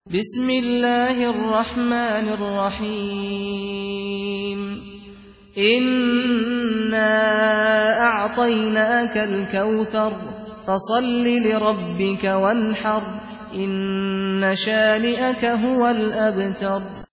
بسم الله الرحمن الرحيم إنا أعطيناك الكوثر فصل لربك وانحر إن شانئك هو الأبتر